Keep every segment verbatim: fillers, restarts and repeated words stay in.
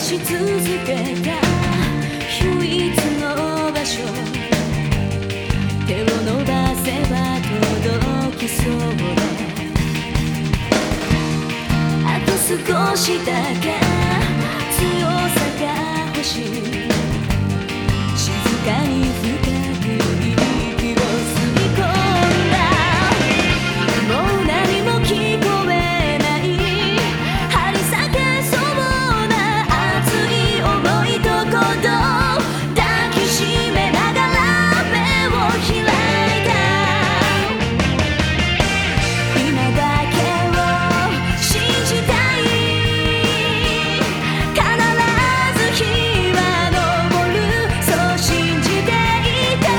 し続けた唯一の場所、手を伸ばせば届きそうだ。あと少しだけ強さが欲しい。静かに深く息を吸い込んだ。もう何も聞こえない、張り裂けそうな熱い想いと鼓動、抱きしめながら目を開いた。今だけを信じたい、必ず日は昇る、そう信じていた。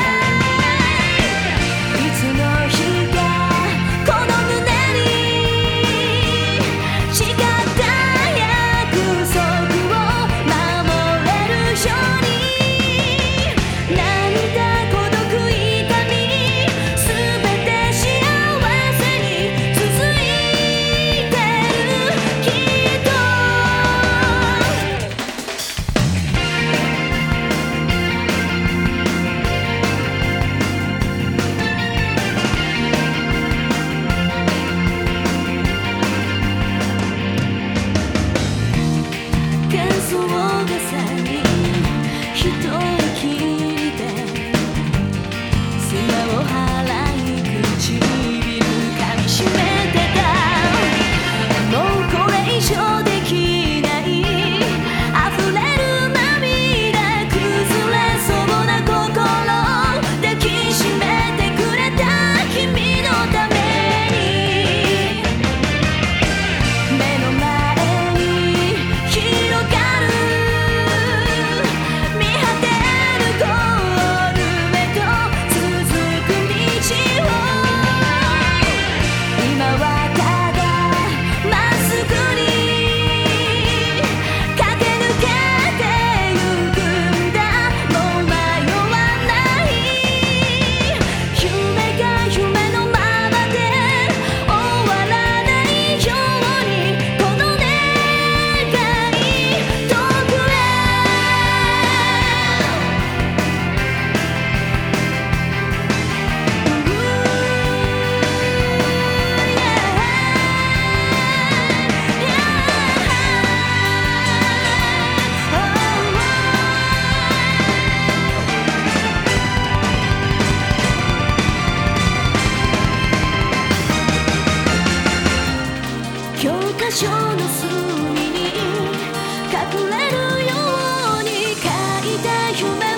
いつの日かこの胸に誓った約束を守れるように。涙孤独痛みすべて幸せに続いてるきっと。乾燥傘に一息入れて砂を払い唇噛みしめてた。もうこれ以上できない、溢れる涙崩れそうな心、抱きしめてくれた君のために。目の前に広がる見果てるゴールへと続く道を、今はただまっすぐに駆け抜けてゆくんだ。もう迷わない、夢が夢のままで終わらないように、この願い遠くへ。教科書の隅に隠れるように書いた夢